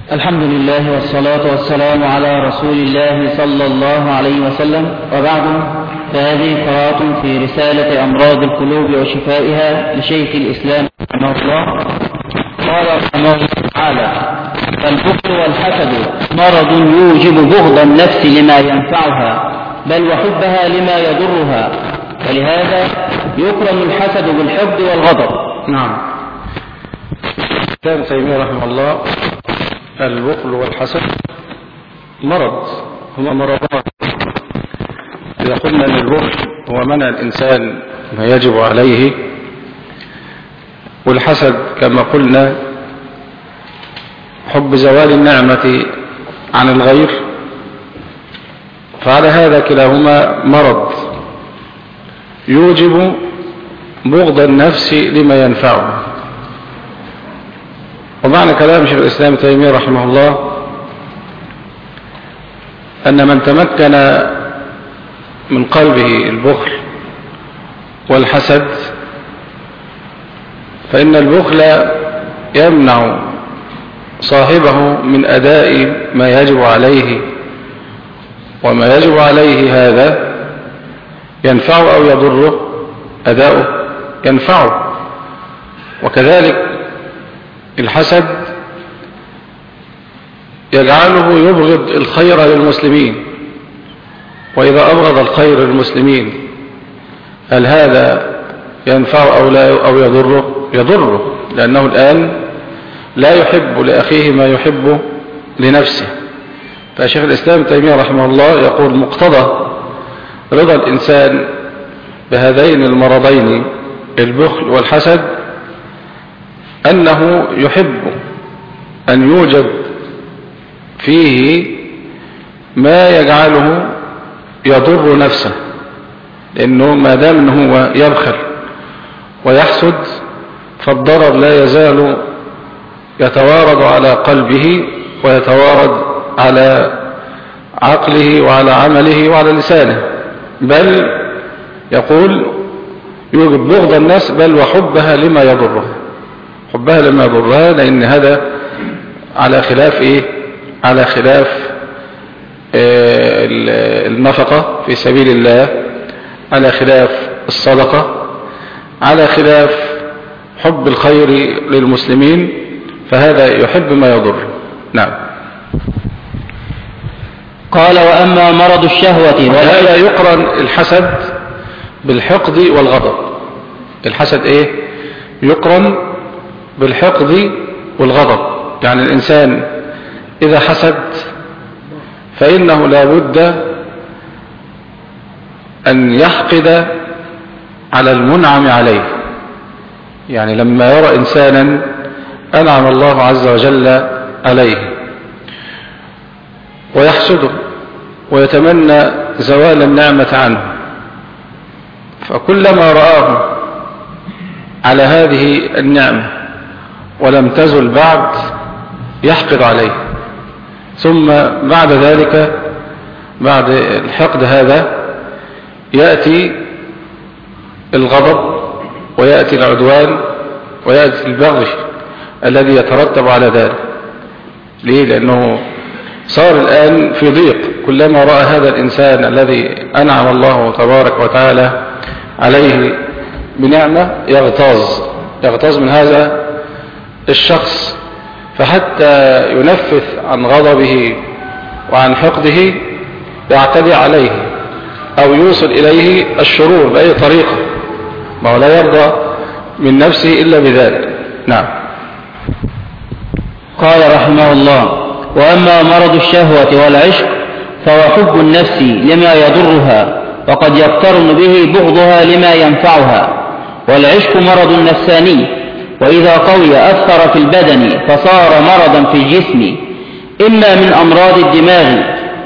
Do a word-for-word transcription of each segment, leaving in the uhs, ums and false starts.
الحمد لله والصلاة والسلام على رسول الله صلى الله عليه وسلم، وبعد، فهذه قراءة في رسالة أمراض القلوب وشفائها لشيخ الإسلام رحمه الله. قال رحمه الله تعالى: فالبخل والحسد مرض يوجب بغض النفس لما ينفعها بل وحبها لما يضرها، ولهذا يقرن الحسد بالحقد والغضب. نعم. ابن تيمية رحمه الله: البخل والحسد مرض، هما مرضان. إذا قلنا أن البخل هو منع الإنسان ما يجب عليه، والحسد كما قلنا حب زوال النعمة عن الغير، فعلى هذا كلاهما مرض يوجب بغض النفس لما ينفعه. ومعنى كلام شيخ الإسلام ابن تيمية رحمه الله أن من تمكن من قلبه البخل والحسد فإن البخل يمنع صاحبه من أداء ما يجب عليه، وما يجب عليه هذا ينفعه أو يضره، أداؤه ينفعه. وكذلك الحسد يجعله يبغض الخير للمسلمين، وإذا أبغض الخير للمسلمين هل هذا ينفع أو لا أو يضره؟ يضره، لأنه الآن لا يحب لأخيه ما يحب لنفسه. فشيخ الإسلام ابن تيمية رحمه الله يقول: مقتضى رضا الإنسان بهذين المرضين البخل والحسد أنه يحب أن يوجد فيه ما يجعله يضر نفسه، لأنه ما دام أنه هو يبخل ويحسد فالضرر لا يزال يتوارد على قلبه ويتوارد على عقله وعلى عمله وعلى لسانه، بل يقول يوجد بغض النفس بل وحبها لما يضرها، حبها لما يضرها، لأن هذا على خلاف إيه؟ على خلاف النفقة في سبيل الله، على خلاف الصدقة، على خلاف حب الخير للمسلمين، فهذا يحب ما يضر. نعم. قال: وأما مرض الشهوة وهذا يقرن الحسد بالحقد والغضب. الحسد إيه؟ يقرن بالحقد والغضب. يعني الإنسان إذا حسد فإنه لا بد أن يحقد على المنعم عليه. يعني لما يرى إنسانا أنعم الله عز وجل عليه ويحسده ويتمنى زوال النعمة عنه، فكلما رآه على هذه النعمة ولم تزل بعد يحقد عليه، ثم بعد ذلك بعد الحقد هذا يأتي الغضب ويأتي العدوان ويأتي البغي الذي يترتب على ذلك. ليه؟ لأنه صار الآن في ضيق، كلما رأى هذا الإنسان الذي أنعم الله تبارك وتعالى عليه بنعمة يغتاظ يغتاظ من هذا الشخص، فحتى ينفث عن غضبه وعن حقده يعتدي عليه أو يوصل إليه الشرور بأي طريقة، ما هو لا يرضى من نفسه إلا بذلك. نعم. قال رحمه الله: وأما مرض الشهوة والعشق فهو حب النفس لما يضرها، وقد يقترن به بغضها لما ينفعها. والعشق مرض نفساني، وإذا قوي أثر في البدن فصار مرضا في الجسم، إما من أمراض الدماغ.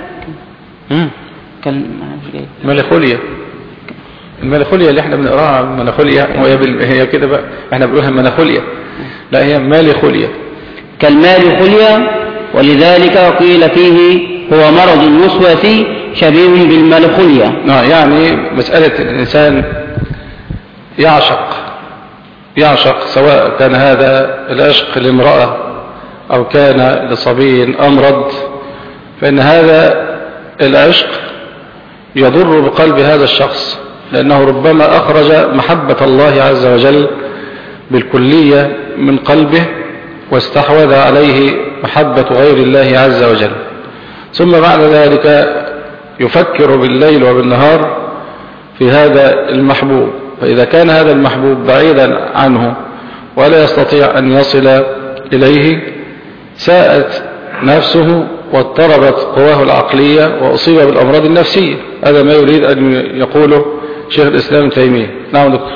ملخوليا الملخوليا اللي احنا بنقراها ملخوليا، وهي بال... هي كده بقى احنا بنقولها ملخوليا، لا هي مالخوليا كالمالخوليا، ولذلك قيل فيه هو مرض وسواسي شبيه بالمالخوليا. يعني مسألة الإنسان يعشق يعشق سواء كان هذا العشق لامرأة أو كان لصبي أمرض، فإن هذا العشق يضر بقلب هذا الشخص، لأنه ربما أخرج محبة الله عز وجل بالكلية من قلبه واستحوذ عليه محبة غير الله عز وجل، ثم بعد ذلك يفكر بالليل وبالنهار في هذا المحبوب. فإذا كان هذا المحبوب بعيدا عنه ولا يستطيع أن يصل إليه ساءت نفسه واضطربت قواه العقلية وأصيب بالأمراض النفسية. هذا ما يريد أن يقوله شيخ الإسلام ابن تيمية. نعم دكتور،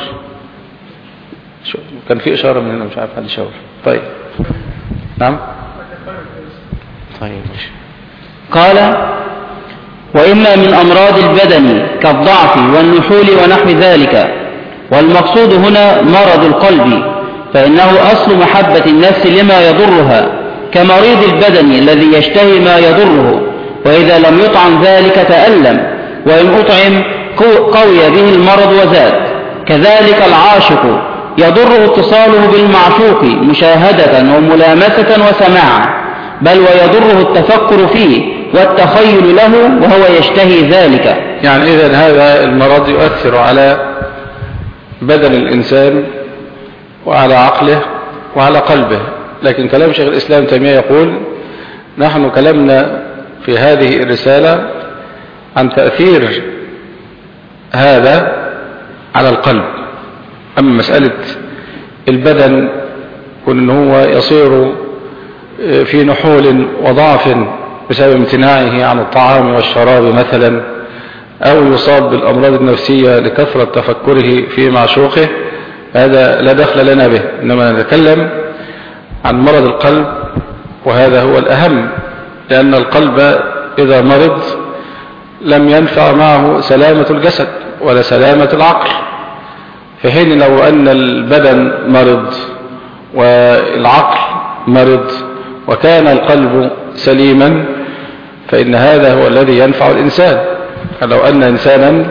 كان في إشارة من هنا مش عارف حد يشاور. طيب نعم طيب ماشي. قال: وإما من أمراض البدن كالضعف والنحول ونحو ذلك، والمقصود هنا مرض القلب، فإنه أصل محبة النفس لما يضرها، كمريض البدن الذي يشتهي ما يضره، وإذا لم يطعم ذلك تألم، وإن أطعم قوي به المرض وزاد. كذلك العاشق يضره اتصاله بالمعشوق مشاهدة وملامسة وسماعا، بل ويضره التفكر فيه والتخيل له وهو يشتهي ذلك. يعني إذن هذا المرض يؤثر على بدن الإنسان وعلى عقله وعلى قلبه. لكن كلام شيخ الإسلام تيمية يقول: نحن كلامنا في هذه الرسالة عن تأثير هذا على القلب. أما مسألة البدن كون هو يصير في نحول وضعف بسبب امتناعه عن الطعام والشراب مثلا، أو يصاب بالأمراض النفسية لكثرة تفكره في معشوقه، هذا لا دخل لنا به. إنما نتكلم عن مرض القلب، وهذا هو الأهم، لأن القلب إذا مرض لم ينفع معه سلامة الجسد ولا سلامة العقل، في حين لو أن البدن مرض والعقل مرض وكان القلب سليما فإن هذا هو الذي ينفع الإنسان. لو أن إنسانا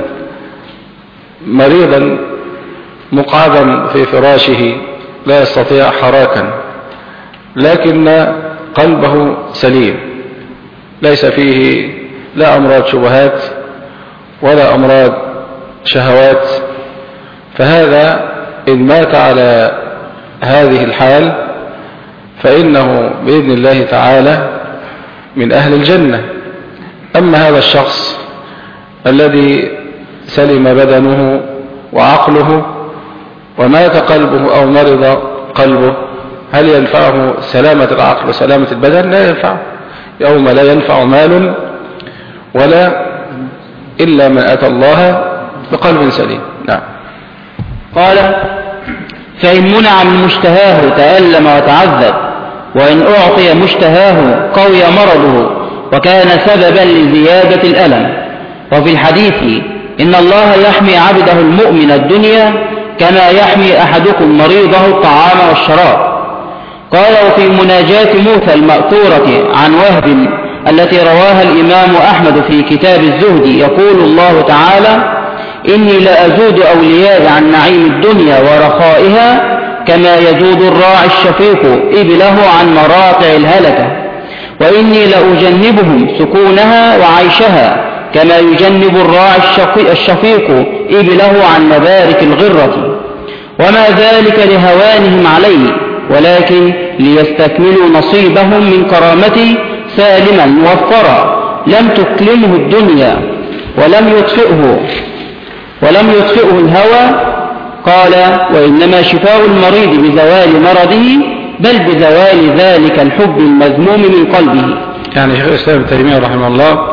مريضا مقعدا في فراشه لا يستطيع حراكا، لكن قلبه سليم ليس فيه لا أمراض شبهات ولا أمراض شهوات، فهذا إن مات على هذه الحال فإنه بإذن الله تعالى من أهل الجنة. أما هذا الشخص الذي سلم بدنه وعقله ومات قلبه أو مرض قلبه، هل ينفعه سلامة العقل وسلامة البدن؟ لا ينفعه. يوم لا ينفع مال ولا إلا من أتى الله بقلب سليم. نعم. قال: فإن منع من مشتهاه تألم وتعذب، وإن أعطي مشتهاه قوي مرضه وكان سببا لزيادة الألم. وفي الحديث: إن الله يحمي عبده المؤمن الدنيا كما يحمي أحدكم مريضه الطعام والشراب. قال: وفي مناجاة موسى المأثورة عن وهب التي رواها الإمام أحمد في كتاب الزهد، يقول الله تعالى: إني لأزود أولياء عن نعيم الدنيا ورخائها كما يزود الراعي الشفيق إبله عن مراقع الهلكة، وإني لأجنبهم سكونها وعيشها كما يجنب الراعي الشفيق إبله عن مبارك الغرة، وما ذلك لهوانهم عليه، ولكن ليستكملوا نصيبهم من كرامتي سالما موفرا لم تكلمه الدنيا ولم يطفئه ولم يطفئه الهوى. قال: وإنما شفاء المريض بزوال مرضه بل بزوال ذلك الحب المذموم من قلبه. يعني شيخ الإسلام ابن تيمية رحمه الله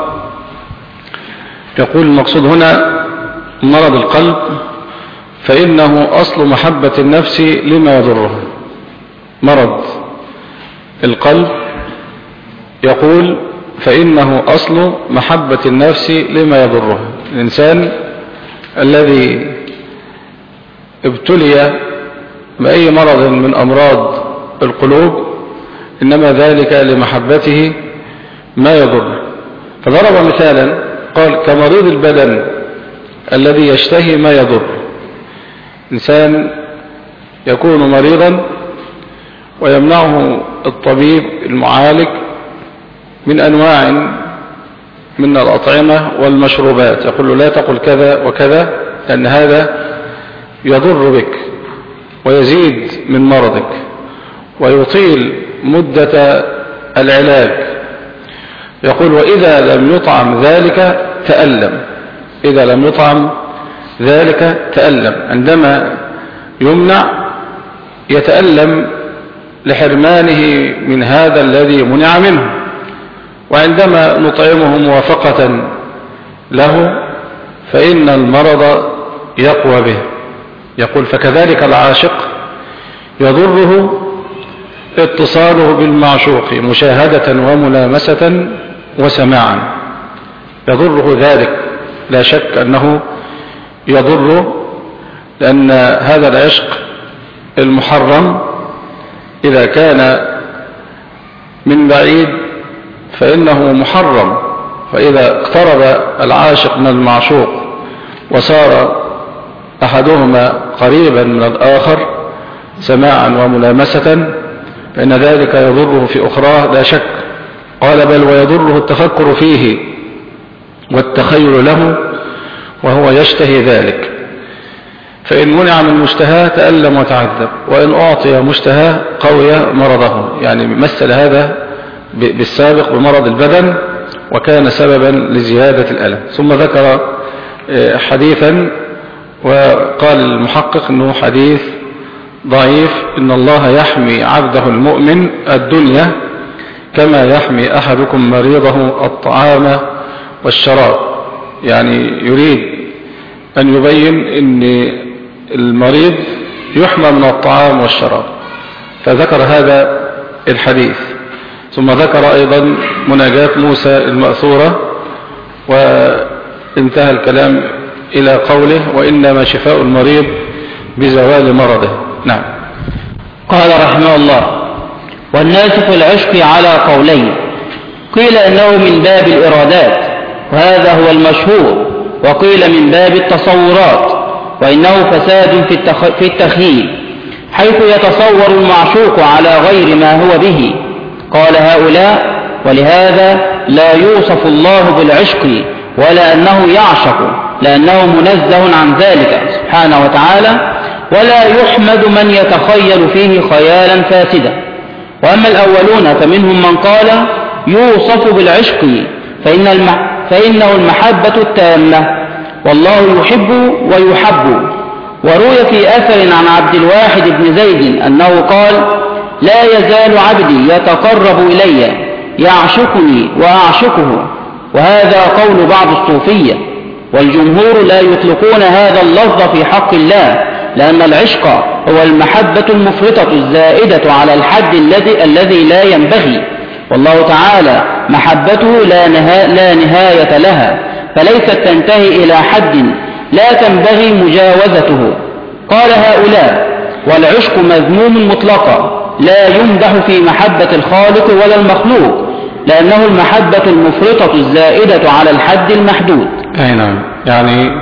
يقول: المقصود هنا مرض القلب، فإنه أصل محبة النفس لما يضرها. مرض القلب يقول فإنه أصل محبة النفس لما يضرها. الإنسان الذي ابتلي بأي مرض من أمراض القلوب إنما ذلك لمحبته ما يضر. فضرب مثالا قال: كمريض البدن الذي يشتهي ما يضر. إنسان يكون مريضا ويمنعه الطبيب المعالج من أنواع من الأطعمة والمشروبات، يقول له لا تقل كذا وكذا لأن هذا يضر بك ويزيد من مرضك ويطيل مدة العلاج. يقول وإذا لم يطعم ذلك تألم، إذا لم يطعم ذلك تألم، عندما يمنع يتألم لحرمانه من هذا الذي منع منه، وعندما نطعمه موافقة له فإن المرض يقوى به. يقول فكذلك العاشق يضره اتصاله بالمعشوق مشاهدة وملامسة وسماعا، يضره ذلك لا شك أنه يضره، لأن هذا العشق المحرم إذا كان من بعيد فإنه محرم، فإذا اقترب العاشق من المعشوق وصار أحدهما قريبا من الآخر سماعا وملامسة فإن ذلك يضره في أخرى لا شك. قال بل ويضره التفكر فيه والتخيل له وهو يشتهي ذلك، فإن منع من مشتهاه تألم وتعذب، وإن أعطي مشتهاه قوي مرضه. يعني مثل هذا بالسابق بمرض البدن وكان سببا لزيادة الألم. ثم ذكر حديثا وقال المحقق أنه حديث ضعيف، إن الله يحمي عبده المؤمن الدنيا كما يحمي أحدكم مريضه الطعام والشراب. يعني يريد أن يبين أن المريض يحمى من الطعام والشراب، فذكر هذا الحديث. ثم ذكر أيضا مناجاة موسى المأثورة، وانتهى الكلام إلى قوله وإنما شفاء المريض بزوال مرضه. نعم. قال رحمه الله والناس في العشق على قولين، قيل إنه من باب الإرادات وهذا هو المشهور، وقيل من باب التصورات وإنه فساد في التخييل حيث يتصور المعشوق على غير ما هو به. قال هؤلاء ولهذا لا يوصف الله بالعشق ولا أنه يعشق لأنه منزه عن ذلك سبحانه وتعالى، ولا يحمد من يتخيل فيه خيالا فاسدا. وأما الأولون فمنهم من قال يوصف بالعشق فإن المح... فإنه المحبة التامة والله يحب ويحب. وروي في أثر عن عبد الواحد بن زيد أنه قال لا يزال عبدي يتقرب إلي يعشقني وأعشقه، وهذا قول بعض الصوفية، والجمهور لا يطلقون هذا اللفظ في حق الله، لأن العشق هو المحبة المفرطة الزائدة على الحد الذي الذي لا ينبغي، والله تعالى محبته لا, نها لا نهاية لها، فليست تنتهي إلى حد لا تنبغي مجاوزته. قال هؤلاء والعشق مذموم مطلقا لا يمدح في محبة الخالق ولا المخلوق، لأنه المحبة المفرطة الزائدة على الحد المحدود. أي نعم. يعني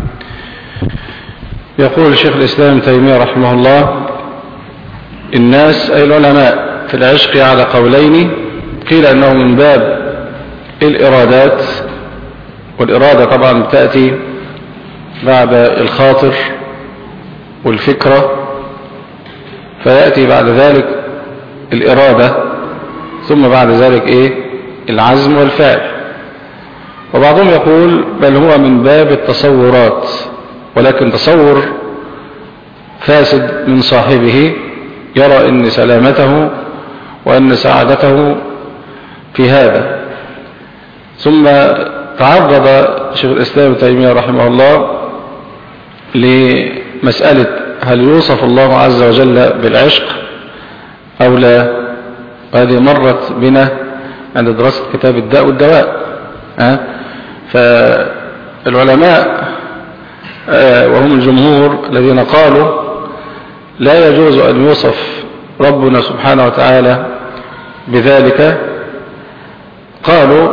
يقول شيخ الإسلام تيمية رحمه الله الناس أي العلماء في العشق على قولين، قيل أنه من باب الإرادات، والإرادة طبعا تأتي بعد الخاطر والفكرة، فيأتي بعد ذلك الإرادة، ثم بعد ذلك إيه العزم والفعل. وبعضهم يقول بل هو من باب التصورات، ولكن تصور فاسد من صاحبه، يرى أن سلامته وأن سعادته في هذا. ثم تعرض شيخ الإسلام تيمية رحمه الله لمسألة هل يوصف الله عز وجل بالعشق أو لا، وهذه مرت بنا عند دراسة كتاب الداء والدواء. أه؟ فالعلماء أه وهم الجمهور الذين قالوا لا يجوز أن يوصف ربنا سبحانه وتعالى بذلك، قالوا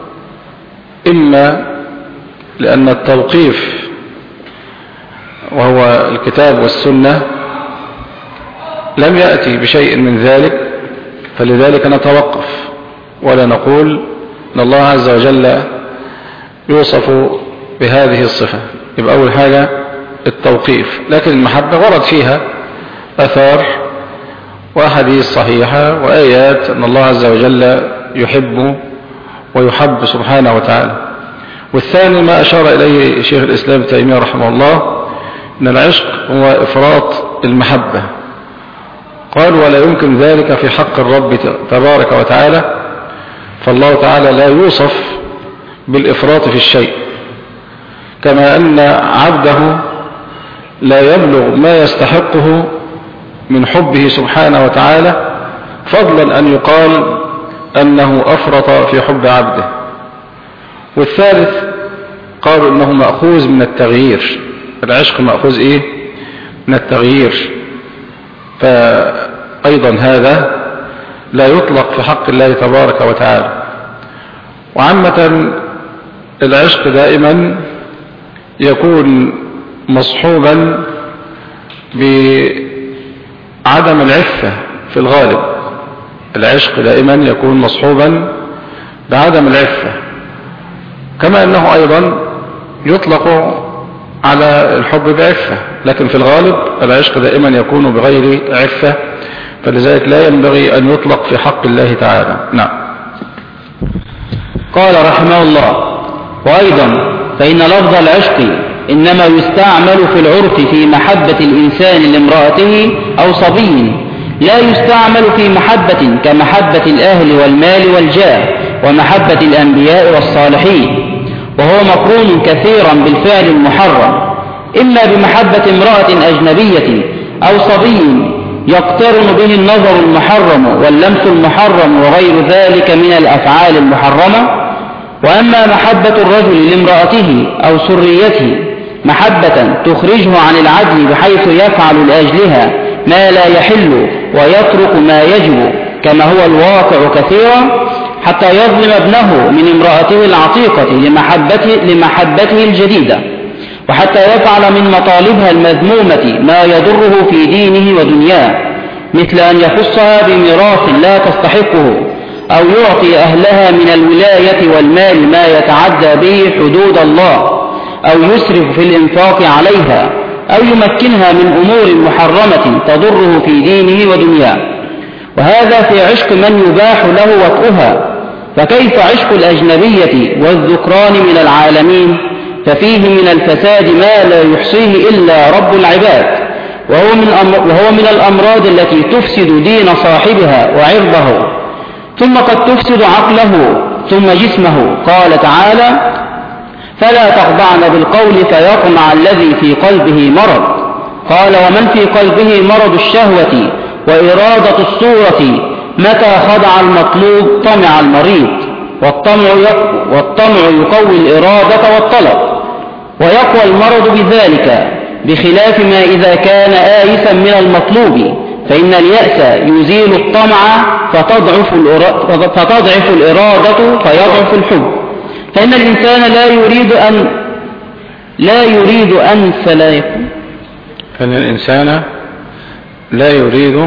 إما لأن التوقيف وهو الكتاب والسنة لم يأتي بشيء من ذلك، فلذلك نتوقف ولا نقول أن الله عز وجل يوصف بهذه الصفة. يبقى أول حاجة التوقيف. لكن المحبة ورد فيها أثار وأحاديث صحيحة وآيات أن الله عز وجل يحب ويحب سبحانه وتعالى. والثاني ما أشار إليه شيخ الإسلام تيمية رحمه الله، أن العشق هو إفراط المحبة. قال ولا يمكن ذلك في حق الرب تبارك وتعالى، فالله تعالى لا يوصف بالإفراط في الشيء، كما أن عبده لا يبلغ ما يستحقه من حبه سبحانه وتعالى، فضلا أن يقال أنه أفرط في حب عبده. والثالث قالوا أنه مأخوذ من التغيير، العشق مأخوذ إيه؟ من التغيير، فأيضا هذا لا يطلق في حق الله تبارك وتعالى. وعامة العشق دائما يكون مصحوبا بعدم العفة في الغالب، العشق دائما يكون مصحوبا بعدم العفة، كما أنه أيضا يطلق على الحب بعفة، لكن في الغالب العشق دائما يكون بغير عفة، فلذلك لا ينبغي أن يطلق في حق الله تعالى. نعم. قال رحمه الله: وأيضا فإن لفظ العشق إنما يستعمل في العرف في محبة الإنسان لامرأته أو صبي، لا يستعمل في محبة كمحبة الأهل والمال والجاه ومحبة الأنبياء والصالحين، وهو مقرون كثيرا بالفعل المحرم، إما بمحبة امرأة أجنبية أو صبي يقترن به النظر المحرم واللمس المحرم وغير ذلك من الأفعال المحرمة. وأما محبة الرجل لامرأته أو سريته محبة تخرجه عن العدل بحيث يفعل لأجلها ما لا يحل ويترك ما يجب، كما هو الواقع كثيرا، حتى يظلم ابنه من امرأته العتيقة لمحبته, لمحبته الجديدة، وحتى يفعل من مطالبها المذمومة ما يضره في دينه ودنياه، مثل أن يخصها بميراث لا تستحقه، أو يعطي أهلها من الولاية والمال ما يتعدى به حدود الله، أو يسرف في الإنفاق عليها، أو يمكنها من أمور محرمة تضره في دينه ودنياه، وهذا في عشق من يباح له وطئها. فكيف عشق الأجنبية والذكران من العالمين؟ ففيه من الفساد ما لا يحصيه إلا رب العباد، وهو من, وهو من الأمراض التي تفسد دين صاحبها وعرضه، ثم قد تفسد عقله ثم جسمه. قال تعالى: فلا تخضعن بالقول فيطمع الذي في قلبه مرض. قال: ومن في قلبه مرض الشهوة وإرادة الصورة متى خضع المطلوب طمع المريض، والطمع, والطمع يقوي الإرادة والطلب، ويقوى المرض بذلك، بخلاف ما إذا كان آيسا من المطلوب، فإن اليأس يزيل الطمع فتضعف, فتضعف الإرادة فيضعف الحب. فإن الإنسان لا يريد أن لا يريد أن فلا يكون فإن الإنسان لا يريد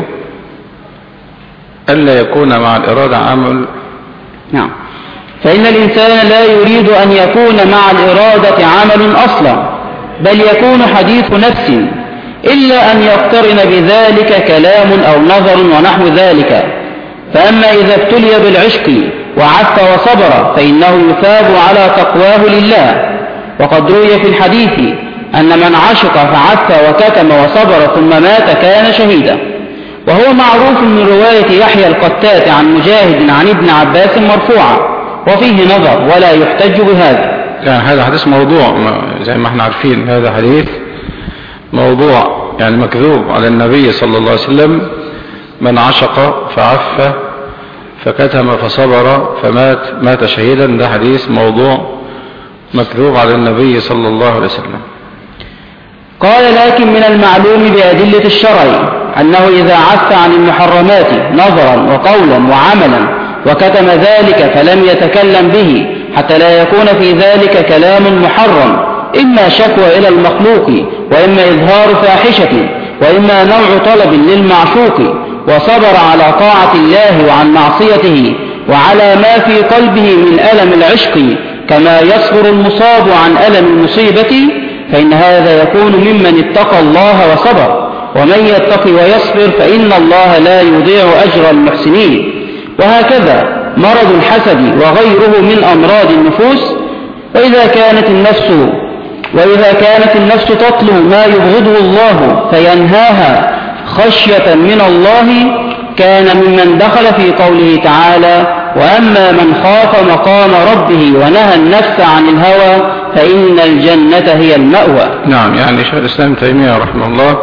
ألا يكون مع الإرادة عمل. نعم. فإن الإنسان لا يريد أن يكون مع الإرادة عمل أصلا، بل يكون حديث نفس، إلا أن يقترن بذلك كلام أو نظر ونحو ذلك. فأما إذا ابتلي بالعشق وعف وصبر فإنه يثاب على تقواه لله. وقد روي في الحديث أن من عشق فعف وكتم وصبر ثم مات كان شهيدا، وهو معروف من رواية يحيى القتات عن مجاهد عن ابن عباس مرفوعا، وفيه نظر ولا يحتج بهذا. يعني هذا حديث موضوع، زي ما احنا عارفين هذا حديث موضوع، يعني مكذوب على النبي صلى الله عليه وسلم. من عشق فعف فكتم فصبر فمات مات شهيدا، ده حديث موضوع مكذوب على النبي صلى الله عليه وسلم. قال: لكن من المعلوم بأدلة الشرع أنه إذا عف عن المحرمات نظرا وقولا وعملا وكتم ذلك فلم يتكلم به حتى لا يكون في ذلك كلام محرم، إما شكوى إلى المخلوق وإما إظهار فاحشة، وإما نوع طلب للمعشوق وصبر على طاعة الله وعن معصيته وعلى ما في قلبه من ألم العشق كما يصبر المصاب عن ألم المصيبة، فإن هذا يكون ممن اتقى الله وصبر. ومن يتقي ويصبر فإن الله لا يضيع أجر المحسنين. وهكذا مرض الحسد وغيره من أمراض النفوس. وإذا كانت النفس وإذا كانت النفس تطلب ما يبغضه الله فينهاها خشية من الله، كان ممن دخل في قوله تعالى: وأما من خاف مقام ربه ونهى النفس عن الهوى فإن الجنة هي المأوى. نعم، يعني شيخ الإسلام تيمية رحمه الله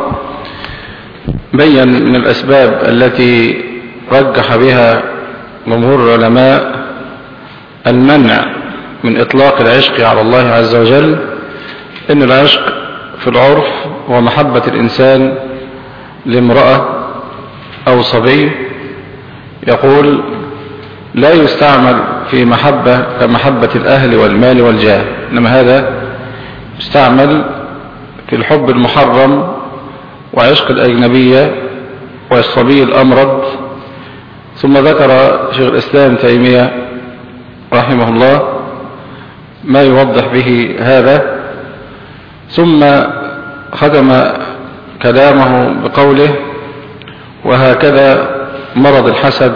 بين من الأسباب التي رجح بها جمهور العلماء المنع من إطلاق العشق على الله عز وجل، إن العشق في العرف هو محبة الإنسان لامرأة أو صبي. يقول: لا يستعمل في محبة كمحبة الأهل والمال والجاه، إنما هذا يستعمل في الحب المحرم وعشق الأجنبية والصبي الأمرد. ثم ذكر شيخ الإسلام تيمية رحمه الله ما يوضح به هذا، ثم ختم كلامه بقوله: وهكذا مرض الحسد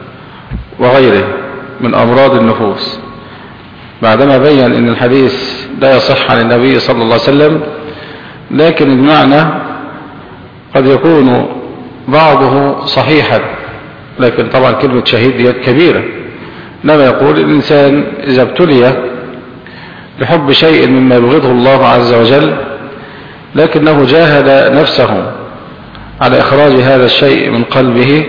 وغيره من أمراض النفوس، بعدما بين أن الحديث لا يصح عن النبي صلى الله عليه وسلم، لكن المعنى قد يكون بعضه صحيحا، لكن طبعا كلمة شهيد كبيرة. إنما يقول الإنسان إذا ابتلي بحب شيء مما يبغضه الله عز وجل لكنه جاهد نفسه على إخراج هذا الشيء من قلبه،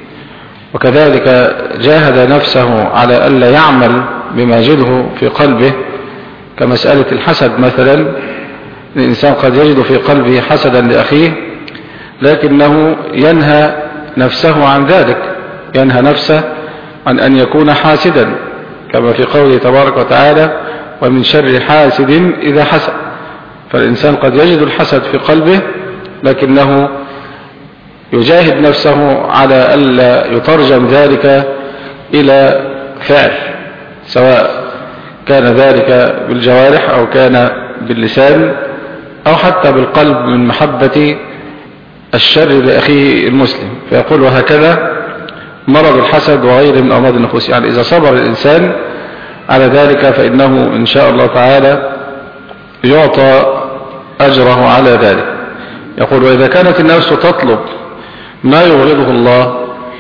وكذلك جاهد نفسه على ألا يعمل بما يجده في قلبه، كمسألة الحسد مثلا. الإنسان قد يجد في قلبه حسدا لأخيه لكنه ينهى نفسه عن ذلك، ينهى نفسه عن أن يكون حاسدا، كما في قوله تبارك وتعالى: ومن شر حاسد إذا حسد. فالإنسان قد يجد الحسد في قلبه لكنه يجاهد نفسه على ألا يترجم ذلك إلى فعل، سواء كان ذلك بالجوارح أو كان باللسان أو حتى بالقلب، من محبة الشر لأخيه المسلم. فيقول: وهكذا مرض الحسد وغيره من أمراض النفوس. يعني إذا صبر الإنسان على ذلك فإنه إن شاء الله تعالى يعطى أجره على ذلك. يقول: وإذا كانت النفس تطلب ما يبغضه الله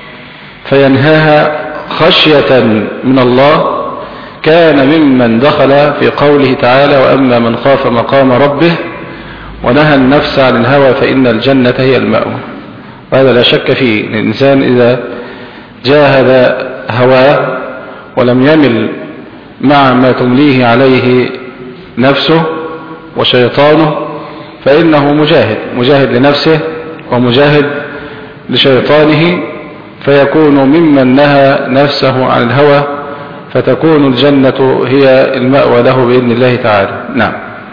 فينهاها خشية من الله، كان ممن دخل في قوله تعالى: وأما من خاف مقام ربه ونهى النفس عن الهوى فإن الجنة هي المأوى. وهذا لا شك فيه. الإنسان إذا جاهد هواه ولم يمل مع ما تمليه عليه نفسه وشيطانه فإنه مجاهد مجاهد لنفسه ومجاهد لشيطانه، فيكون ممن نهى نفسه عن الهوى، فتكون الجنة هي المأوى له بإذن الله تعالى. نعم.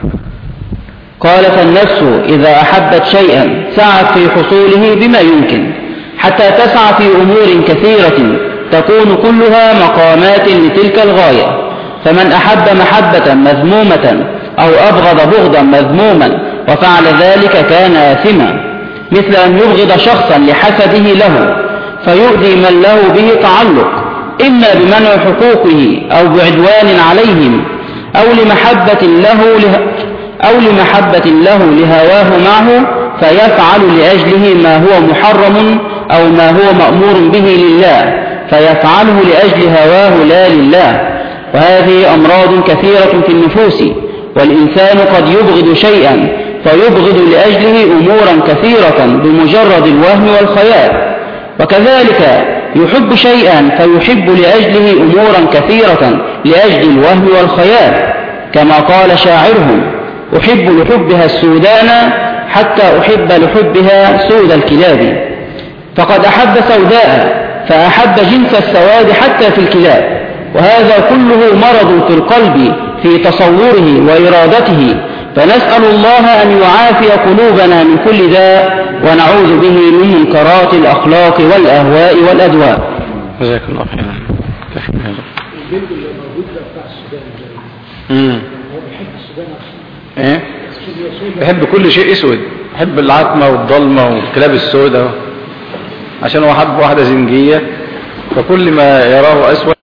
قال: فالنفس إذا أحبت شيئا سعت في حصوله بما يمكن، حتى تسعى في أمور كثيرة تكون كلها مقامات لتلك الغاية. فمن أحب محبة مذمومة أو أبغض بغضا مذموما وفعل ذلك كان آثما، مثل أن يبغض شخصا لحسده له فيؤذي من له به تعلق، إما بمنع حقوقه أو بعدوان عليهم، أو لمحبة له له أو لمحبة له لهواه معه فيفعل لأجله ما هو محرم أو ما هو مأمور به لله، فيفعله لأجل هواه لا لله. وهذه أمراض كثيرة في النفوس، والإنسان قد يبغض شيئا فيبغض لأجله أمورا كثيرة بمجرد الوهم والخيال، وكذلك يحب شيئا فيحب لأجله أمورا كثيرة لأجل الوهم والخيال، كما قال شاعرهم: أحب لحبها السودان حتى أحب لحبها سود الكلاب. فقد أحب سوداء فأحب جنس السواد حتى في الكلاب. وهذا كله مرض في القلب في تصوره وإرادته، فنسأل الله أن يعافي قلوبنا من كل داء ونعوذ به من منكرات الأخلاق والأهواء والأدواء. جزاك الله خيرا. البنت اللي موجود ده بتاع السودان امم هو بيحب السودان عشان ايه بيحب كل شيء اسود، بيحب العتمه والضلمه والكلاب السوداء عشان هو حب واحده زنجيه، فكل ما يراه اسود